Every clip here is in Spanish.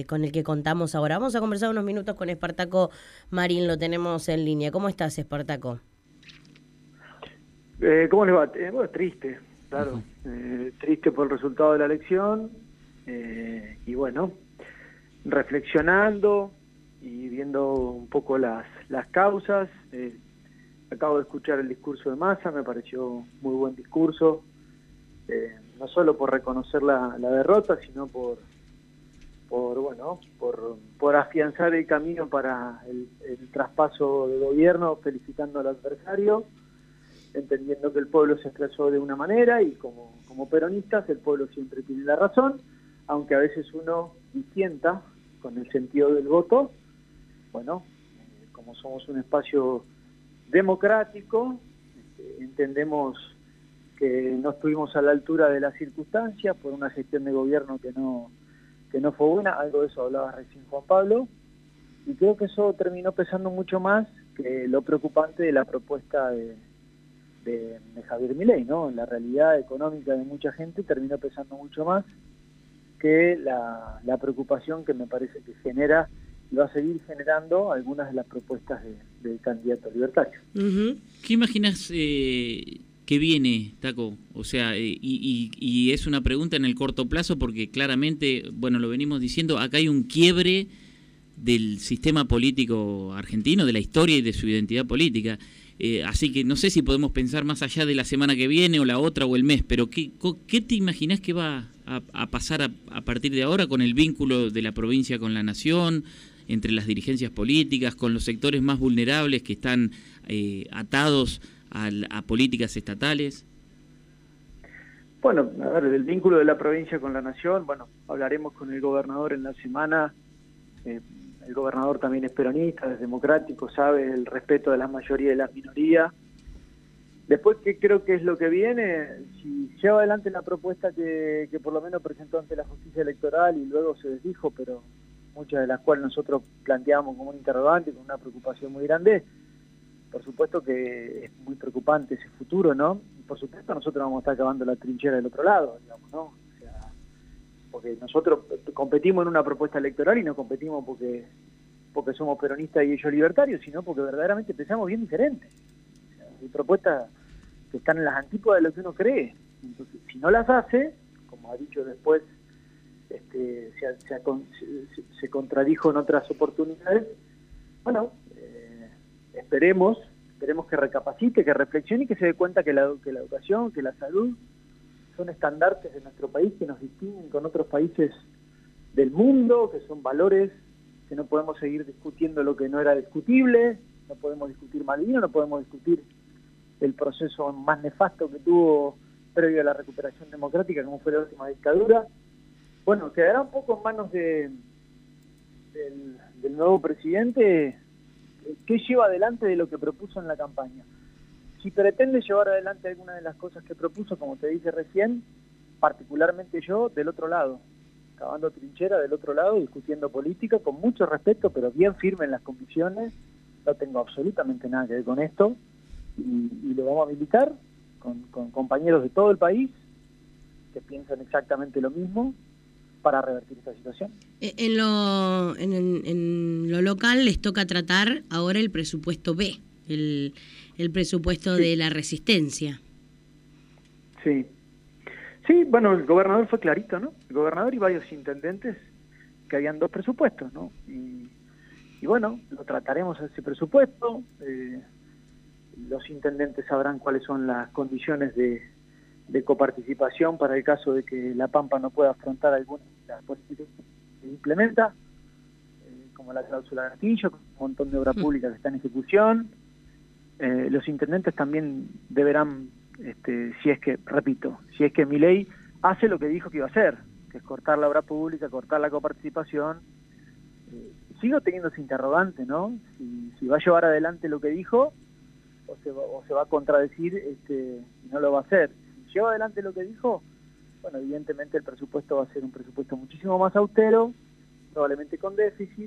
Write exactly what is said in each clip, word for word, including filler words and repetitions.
que con el que contamos ahora. Vamos a conversar unos minutos con Espartaco Marín, lo tenemos en línea. ¿Cómo estás, Espartaco? Eh, ¿Cómo les va? Eh, bueno, triste, claro. Eh, triste por el resultado de la elección. Eh, y bueno, reflexionando y viendo un poco las, las causas. Eh, acabo de escuchar el discurso de Massa, me pareció muy buen discurso. Eh, no solo por reconocer la, la derrota, sino por, por bueno, por, por afianzar el camino para el, el traspaso de gobierno, felicitando al adversario, entendiendo que el pueblo se expresó de una manera y como, como peronistas el pueblo siempre tiene la razón, aunque a veces uno disienta con el sentido del voto. Bueno, eh, como somos un espacio democrático, este, entendemos que no estuvimos a la altura de las circunstancias por una gestión de gobierno que no, que no fue buena, algo de eso hablaba recién Juan Pablo, y creo que eso terminó pesando mucho más que lo preocupante de la propuesta de De, de Javier Milei, ¿no? La realidad económica de mucha gente terminó pesando mucho más que la, la preocupación que me parece que genera y va a seguir generando algunas de las propuestas de, del candidato libertario. Uh-huh. ¿Qué imaginas eh, que viene, Taco? O sea, eh, y, y, y es una pregunta en el corto plazo porque claramente, bueno, lo venimos diciendo, acá hay un quiebre del sistema político argentino, de la historia y de su identidad política. Eh, así que no sé si podemos pensar más allá de la semana que viene o la otra o el mes, pero ¿qué, qué te imaginás que va a, a pasar a, a partir de ahora con el vínculo de la provincia con la nación, entre las dirigencias políticas, con los sectores más vulnerables que están eh, atados a, a políticas estatales? Bueno, a ver, del vínculo de la provincia con la nación, bueno, hablaremos con el gobernador en la semana. Eh, El gobernador también es peronista, es democrático, sabe el respeto de la mayoría y de las minorías. Después, ¿qué creo que es lo que viene? Si lleva adelante la propuesta que, que por lo menos presentó ante la justicia electoral y luego se desdijo, pero muchas de las cuales nosotros planteamos como un interrogante, con una preocupación muy grande, por supuesto que es muy preocupante ese futuro, ¿no? Y por supuesto nosotros vamos a estar acabando la trinchera del otro lado, digamos, ¿no? Porque nosotros competimos en una propuesta electoral y no competimos porque porque somos peronistas y ellos libertarios, sino porque verdaderamente pensamos bien diferente. O sea, hay propuestas que están en las antípodas de lo que uno cree. Entonces, si no las hace, como ha dicho después, este, se, se, se, se contradijo en otras oportunidades, bueno, eh, esperemos, esperemos que recapacite, que reflexione y que se dé cuenta que la, que la educación, que la salud, son estandartes de nuestro país que nos distinguen con otros países del mundo, que son valores que no podemos seguir discutiendo lo que no era discutible, no podemos discutir Malvinas, no podemos discutir el proceso más nefasto que tuvo previo a la recuperación democrática, como fue la última dictadura. Bueno, quedará un poco en manos de, del, del nuevo presidente qué lleva adelante de lo que propuso en la campaña. Si pretende llevar adelante alguna de las cosas que propuso, como te dije recién, particularmente yo, del otro lado, cavando trinchera del otro lado, discutiendo política, con mucho respeto, pero bien firme en las convicciones, no tengo absolutamente nada que ver con esto, y, y lo vamos a militar con, con compañeros de todo el país que piensan exactamente lo mismo para revertir esta situación. En lo, en, en lo local les toca tratar ahora el presupuesto B, el... el presupuesto sí. de la resistencia. Sí. Sí, bueno, el gobernador fue clarito, ¿no? El gobernador y varios intendentes que habían dos presupuestos, ¿no? Y, y bueno, lo trataremos a ese presupuesto. Eh, los intendentes sabrán cuáles son las condiciones de, de coparticipación para el caso de que La Pampa no pueda afrontar algunas de las políticas que implementa, eh, como la cláusula de gatillo, un montón de obra pública que está en ejecución. Eh, los intendentes también deberán, este, si es que, repito, si es que Milei hace lo que dijo que iba a hacer, que es cortar la obra pública, cortar la coparticipación. Eh, sigo teniendo ese interrogante, ¿no? Si, si va a llevar adelante lo que dijo o se va, o se va a contradecir este, y no lo va a hacer. Si lleva adelante lo que dijo, bueno, evidentemente el presupuesto va a ser un presupuesto muchísimo más austero, probablemente con déficit,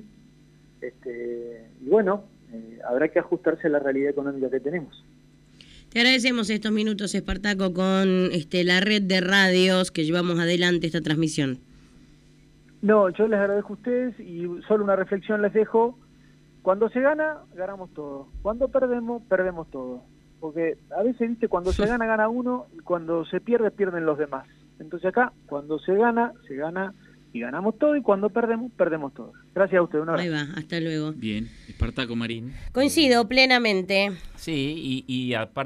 este, y bueno, Eh, habrá que ajustarse a la realidad económica que tenemos. Te agradecemos estos minutos, Espartaco, con este, la red de radios que llevamos adelante esta transmisión. No, yo les agradezco a ustedes y solo una reflexión les dejo. Cuando se gana, ganamos todo. Cuando perdemos, perdemos todo. Porque a veces, viste, cuando se gana, gana uno, y cuando se pierde, pierden los demás. Entonces acá, cuando se gana, se gana y ganamos todo, y cuando perdemos, perdemos todo. Gracias a usted, un abrazo. Ahí va, hasta luego. Bien, Espartaco Marín. Coincido plenamente. Sí, y, y aparte